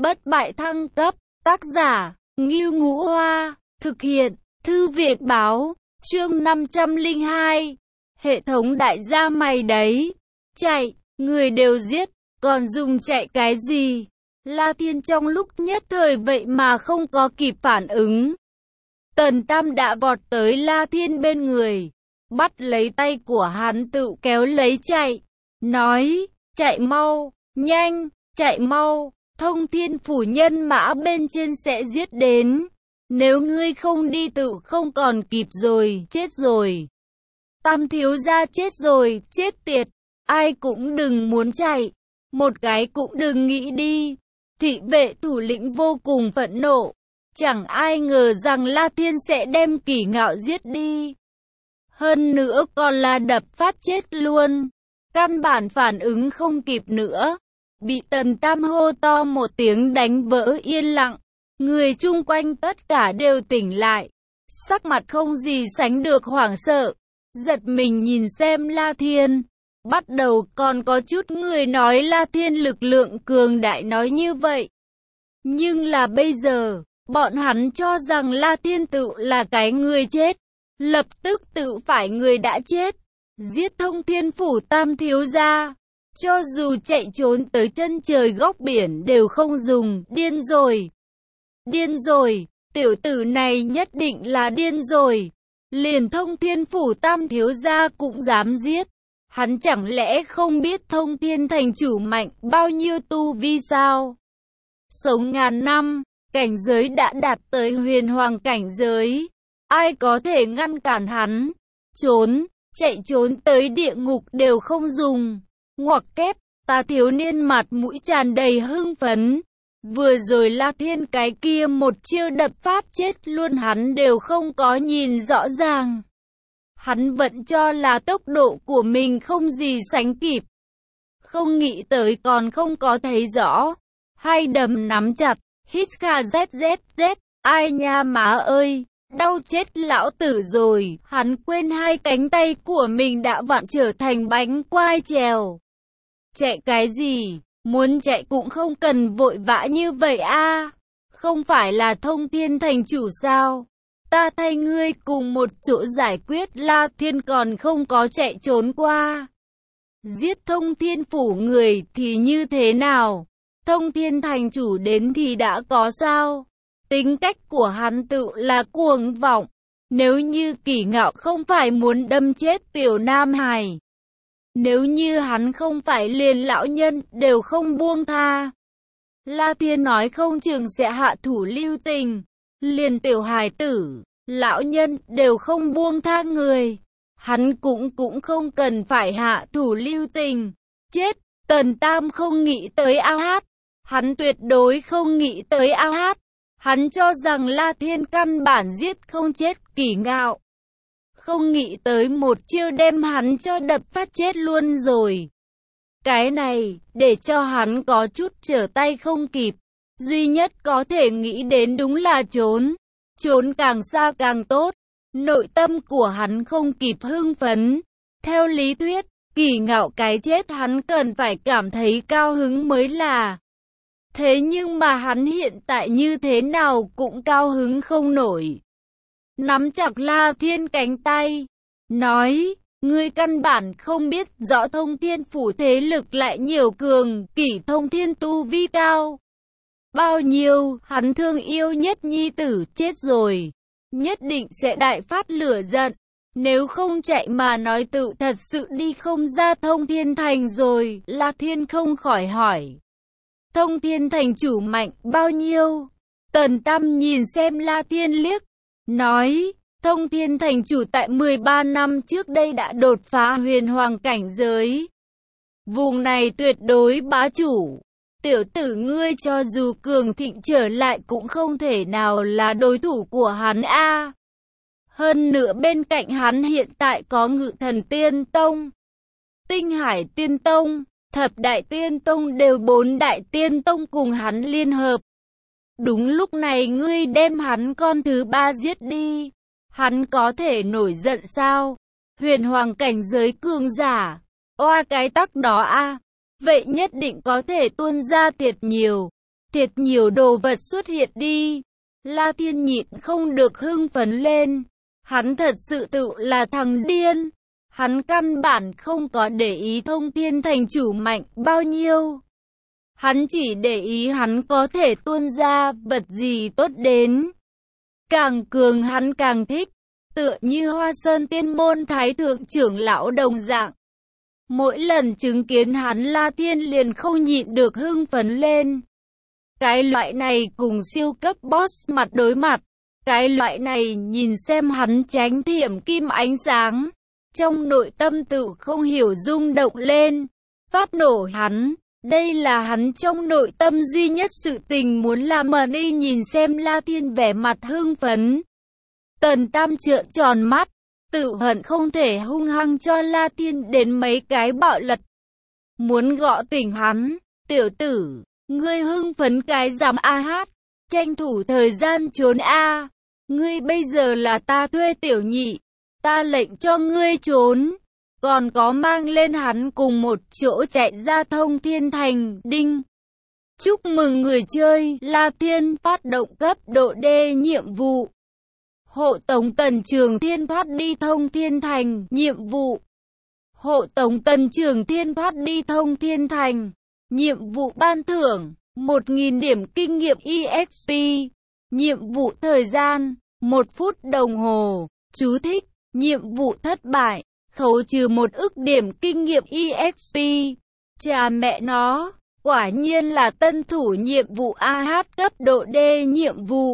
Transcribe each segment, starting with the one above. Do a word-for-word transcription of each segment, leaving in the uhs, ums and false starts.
Bất bại thăng cấp, tác giả, Ngưu Ngũ Hoa, thực hiện, Thư viện báo, chương năm trăm lẻ hai. Hệ thống đại gia mày đấy, chạy, người đều giết, còn dùng chạy cái gì? La Thiên trong lúc nhất thời vậy mà không có kịp phản ứng. Tần Tam đã vọt tới La Thiên bên người, bắt lấy tay của hắn tự kéo lấy chạy, nói, chạy mau, nhanh, chạy mau, Thông Thiên phủ nhân mã bên trên sẽ giết đến. Nếu ngươi không đi tự không còn kịp rồi, chết rồi. Tam thiếu gia chết rồi, chết tiệt, ai cũng đừng muốn chạy, một cái cũng đừng nghĩ đi. Thị vệ thủ lĩnh vô cùng phẫn nộ, chẳng ai ngờ rằng La Thiên sẽ đem Kỷ Ngạo giết đi. Hơn nữa còn là đập phát chết luôn, căn bản phản ứng không kịp nữa. Bị Tần Tam hô to một tiếng đánh vỡ yên lặng, người chung quanh tất cả đều tỉnh lại, sắc mặt không gì sánh được hoảng sợ, giật mình nhìn xem La Thiên. Bắt đầu còn có chút người nói La Thiên lực lượng cường đại nói như vậy. Nhưng là bây giờ, bọn hắn cho rằng La Thiên tự là cái người chết, lập tức tự phải người đã chết, giết Thông Thiên phủ tam thiếu gia. Cho dù chạy trốn tới chân trời góc biển đều không dùng, điên rồi. Điên rồi, tiểu tử này nhất định là điên rồi. Liền Thông Thiên phủ tam thiếu gia cũng dám giết. Hắn chẳng lẽ không biết Thông Thiên thành chủ mạnh bao nhiêu tu vi sao? Sống ngàn năm, cảnh giới đã đạt tới huyền hoàng cảnh giới. Ai có thể ngăn cản hắn? Trốn, chạy trốn tới địa ngục đều không dùng. Ngoặc kép, ta thiếu niên mặt mũi tràn đầy hưng phấn. Vừa rồi La Thiên cái kia một chiêu đập pháp chết luôn hắn đều không có nhìn rõ ràng. Hắn vẫn cho là tốc độ của mình không gì sánh kịp. Không nghĩ tới còn không có thấy rõ. Hai đấm nắm chặt, hít kha z z z, ai nha má ơi, đau chết lão tử rồi. Hắn quên hai cánh tay của mình đã vặn trở thành bánh quai trèo. Chạy cái gì, muốn chạy cũng không cần vội vã như vậy a. Không phải là Thông Thiên thành chủ sao? Ta thay ngươi cùng một chỗ giải quyết. La Thiên còn không có chạy trốn qua. Giết Thông Thiên phủ người thì như thế nào? Thông Thiên thành chủ đến thì đã có sao? Tính cách của hắn tự là cuồng vọng. Nếu như Kỷ Ngạo không phải muốn đâm chết tiểu Nam Hải, nếu như hắn không phải liền lão nhân đều không buông tha, La Thiên nói không chừng sẽ hạ thủ lưu tình. Liền tiểu hài tử, lão nhân đều không buông tha người, hắn cũng cũng không cần phải hạ thủ lưu tình. Chết, Tần Tam không nghĩ tới a hát, hắn tuyệt đối không nghĩ tới a hát. Hắn cho rằng La Thiên căn bản giết không chết Kỷ Ngạo, không nghĩ tới một chiêu đem hắn cho đập phát chết luôn rồi. Cái này, để cho hắn có chút trở tay không kịp, duy nhất có thể nghĩ đến đúng là trốn. Trốn càng xa càng tốt. Nội tâm của hắn không kịp hưng phấn. Theo lý thuyết, Kỷ Ngạo cái chết hắn cần phải cảm thấy cao hứng mới là. Thế nhưng mà hắn hiện tại như thế nào cũng cao hứng không nổi. Nắm chặt La Thiên cánh tay, nói, ngươi căn bản không biết rõ Thông Thiên phủ thế lực lại nhiều cường, Kỷ Thông Thiên tu vi cao bao nhiêu. Hắn thương yêu nhất nhi tử chết rồi, nhất định sẽ đại phát lửa giận. Nếu không chạy mà nói tự thật sự đi không ra Thông Thiên thành rồi. La Thiên không khỏi hỏi, Thông Thiên thành chủ mạnh bao nhiêu? Tần Tam nhìn xem La Thiên liếc, nói, Thông Thiên thành chủ tại mười ba năm trước đây đã đột phá huyền hoàng cảnh giới. Vùng này tuyệt đối bá chủ. Tiểu tử ngươi cho dù cường thịnh trở lại cũng không thể nào là đối thủ của hắn a. Hơn nữa bên cạnh hắn hiện tại có Ngự Thần Tiên Tông, Tinh Hải Tiên Tông, Thập Đại Tiên Tông, đều bốn đại tiên tông cùng hắn liên hợp. Đúng lúc này ngươi đem hắn con thứ ba giết đi, hắn có thể nổi giận sao? Huyền hoàng cảnh giới cường giả, oa cái tắc đó a, vậy nhất định có thể tuôn ra thiệt nhiều. thiệt nhiều đồ vật xuất hiện đi. La Thiên nhịn không được hưng phấn lên. Hắn thật sự tự là thằng điên. Hắn căn bản không có để ý Thông Thiên Thành chủ mạnh bao nhiêu. Hắn chỉ để ý hắn có thể tuôn ra vật gì tốt đến. Càng cường hắn càng thích, tựa như Hoa Sơn Tiên Môn Thái Thượng trưởng lão đồng dạng. Mỗi lần chứng kiến hắn La Thiên liền không nhịn được hưng phấn lên. Cái loại này cùng siêu cấp boss mặt đối mặt. Cái loại này nhìn xem hắn tránh thiểm kim ánh sáng. Trong nội tâm tự không hiểu rung động lên. Phát nổ hắn. Đây là hắn trong nội tâm duy nhất sự tình muốn làm mà đi nhìn xem La Thiên vẻ mặt hưng phấn. Tần Tam trợn tròn mắt. Tự hận không thể hung hăng cho La Thiên đến mấy cái bạo lật. Muốn gõ tỉnh hắn. Tiểu tử, ngươi hưng phấn cái dám a hát. Tranh thủ thời gian trốn a. Ngươi bây giờ là ta thuê tiểu nhị. Ta lệnh cho ngươi trốn. Còn có mang lên hắn cùng một chỗ chạy ra Thông Thiên Thành. Đinh. Chúc mừng người chơi. La Thiên phát động cấp độ D nhiệm vụ. Hộ tống Tần Trường Thiên thoát đi Thông Thiên Thành. Nhiệm vụ. Hộ tống Tần Trường Thiên thoát đi Thông Thiên Thành. Nhiệm vụ ban thưởng. một nghìn điểm kinh nghiệm e ích pê. Nhiệm vụ thời gian. một phút đồng hồ. Chú thích. Nhiệm vụ thất bại. Khấu trừ một ức điểm kinh nghiệm e ích pê. Cha mẹ nó. Quả nhiên là tân thủ nhiệm vụ a hát cấp độ D nhiệm vụ.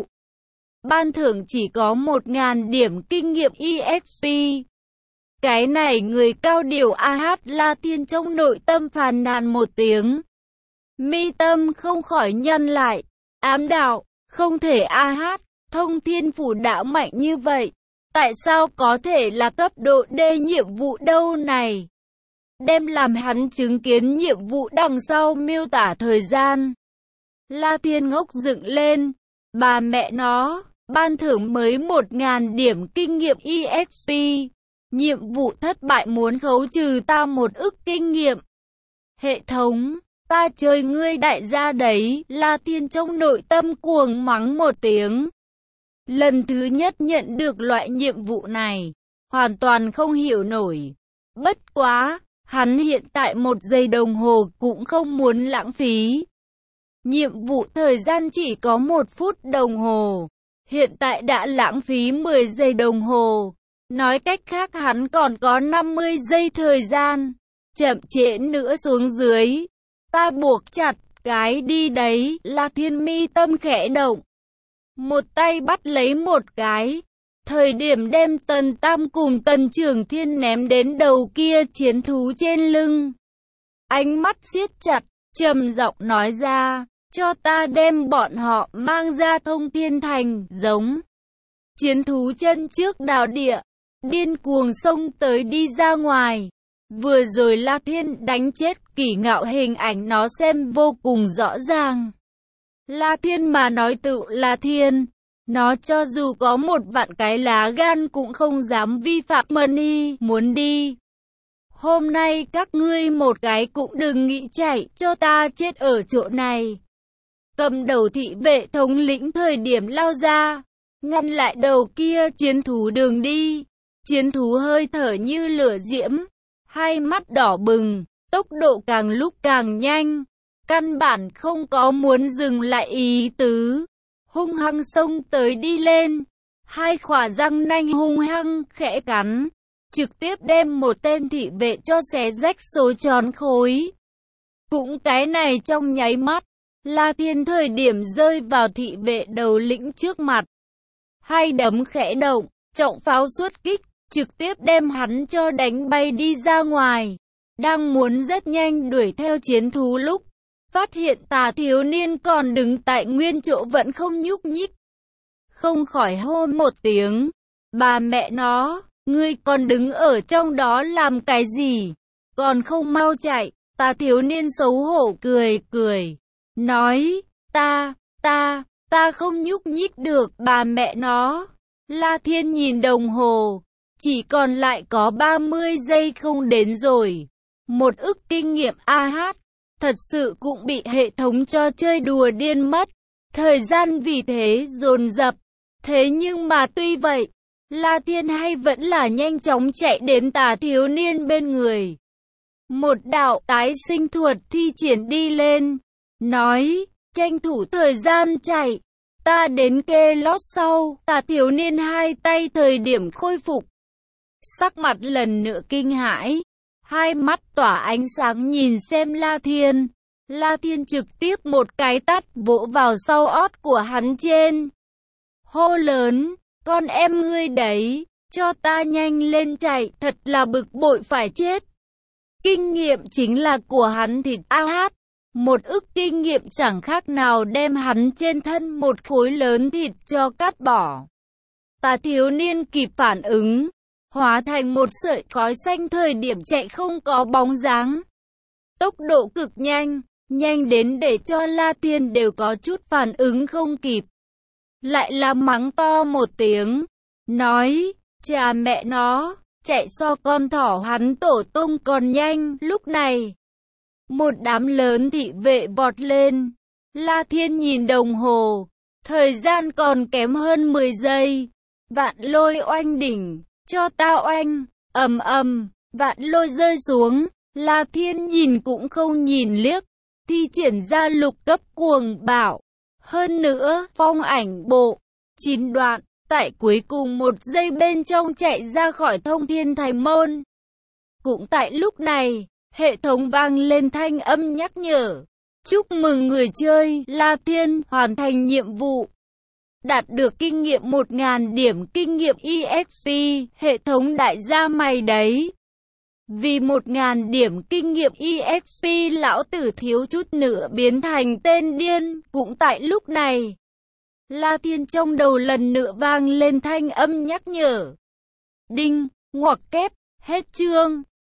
Ban thưởng chỉ có một nghìn điểm kinh nghiệm e ích pê. Cái này người cao điều a hát La Thiên trong nội tâm phàn nàn một tiếng. Mi tâm không khỏi nhăn lại. Ám đạo, không thể a hát, Thông Thiên Phủ đạo mạnh như vậy. Tại sao có thể là cấp độ D nhiệm vụ đâu này? Đem làm hắn chứng kiến nhiệm vụ đằng sau miêu tả thời gian. La Thiên ngốc dựng lên. Bà mẹ nó, ban thưởng mới một nghìn điểm kinh nghiệm e ích pê. Nhiệm vụ thất bại muốn khấu trừ ta một ức kinh nghiệm. Hệ thống, ta chơi ngươi đại gia đấy. La Thiên trong nội tâm cuồng mắng một tiếng. Lần thứ nhất nhận được loại nhiệm vụ này, hoàn toàn không hiểu nổi. Bất quá, hắn hiện tại một giây đồng hồ cũng không muốn lãng phí. Nhiệm vụ thời gian chỉ có một phút đồng hồ, hiện tại đã lãng phí mười giây đồng hồ. Nói cách khác hắn còn có năm mươi giây thời gian, chậm trễ nữa xuống dưới. Ta buộc chặt cái đi đấy. La Thiên mi tâm khẽ động. Một tay bắt lấy một cái. Thời điểm đem Tần Tam cùng Tần Trường Thiên ném đến đầu kia chiến thú trên lưng. Ánh mắt siết chặt, trầm giọng nói ra, cho ta đem bọn họ mang ra Thông Thiên Thành, giống. Chiến thú chân trước đào địa, điên cuồng xông tới đi ra ngoài. Vừa rồi La Thiên đánh chết Kỷ Ngạo hình ảnh nó xem vô cùng rõ ràng. La Thiên mà nói tự La Thiên, nó cho dù có một vạn cái lá gan cũng không dám vi phạm money, muốn đi. Hôm nay các ngươi một cái cũng đừng nghĩ chạy, cho ta chết ở chỗ này. Cầm đầu thị vệ thống lĩnh thời điểm lao ra, ngăn lại đầu kia chiến thú đường đi. Chiến thú hơi thở như lửa diễm, hai mắt đỏ bừng, tốc độ càng lúc càng nhanh. Căn bản không có muốn dừng lại ý tứ. Hung hăng xông tới đi lên. Hai khỏa răng nanh hung hăng khẽ cắn. Trực tiếp đem một tên thị vệ cho xé rách số tròn khối. Cũng cái này trong nháy mắt. La Thiên thời điểm rơi vào thị vệ đầu lĩnh trước mặt. Hai đấm khẽ động. Trọng pháo xuất kích. Trực tiếp đem hắn cho đánh bay đi ra ngoài. Đang muốn rất nhanh đuổi theo chiến thú lúc. Phát hiện Tà thiếu niên còn đứng tại nguyên chỗ vẫn không nhúc nhích. Không khỏi hô một tiếng. Bà mẹ nó, ngươi còn đứng ở trong đó làm cái gì? Còn không mau chạy. Tà thiếu niên xấu hổ cười cười. Nói, ta, ta, ta không nhúc nhích được bà mẹ nó. La Thiên nhìn đồng hồ. Chỉ còn lại có ba mươi giây không đến rồi. Một ức kinh nghiệm a hát. thật sự cũng bị hệ thống cho chơi đùa điên mất. Thời gian vì thế dồn dập. Thế nhưng mà tuy vậy, La Thiên hay vẫn là nhanh chóng chạy đến Tà thiếu niên bên người. Một đạo tái sinh thuật thi triển đi lên, nói, tranh thủ thời gian chạy, ta đến kê lót sau. Tà thiếu niên hai tay thời điểm khôi phục, sắc mặt lần nữa kinh hãi, hai mắt tỏa ánh sáng nhìn xem La Thiên. La Thiên trực tiếp một cái tát vỗ vào sau ót của hắn trên. Hô lớn, con em ngươi đấy, cho ta nhanh lên chạy, thật là bực bội phải chết. Kinh nghiệm chính là của hắn thịt a hát, một ức kinh nghiệm chẳng khác nào đem hắn trên thân một khối lớn thịt cho cắt bỏ. Tà thiếu niên kịp phản ứng, hóa thành một sợi khói xanh thời điểm chạy không có bóng dáng. Tốc độ cực nhanh, nhanh đến để cho La Thiên đều có chút phản ứng không kịp. Lại là mắng to một tiếng, nói, cha mẹ nó, chạy so con thỏ hắn tổ tông còn nhanh. Lúc này, một đám lớn thị vệ vọt lên. La Thiên nhìn đồng hồ, thời gian còn kém hơn mười giây. Vạn lôi oanh đỉnh, cho ta oanh, ầm ầm, vạn lôi rơi xuống. La Thiên nhìn cũng không nhìn liếc, thi triển ra lục cấp cuồng bạo. Hơn nữa, phong ảnh bộ, chín đoạn, tại cuối cùng một giây bên trong chạy ra khỏi thông thiên thành môn. Cũng tại lúc này, hệ thống vang lên thanh âm nhắc nhở. Chúc mừng người chơi, La Thiên hoàn thành nhiệm vụ. Đạt được kinh nghiệm một nghìn điểm kinh nghiệm e ích pê, hệ thống đại gia mày đấy. Vì một nghìn điểm kinh nghiệm e ích pê lão tử thiếu chút nữa biến thành tên điên. Cũng tại lúc này, La Thiên trong đầu lần nữa vang lên thanh âm nhắc nhở. Đinh, ngoặc kép, hết chương.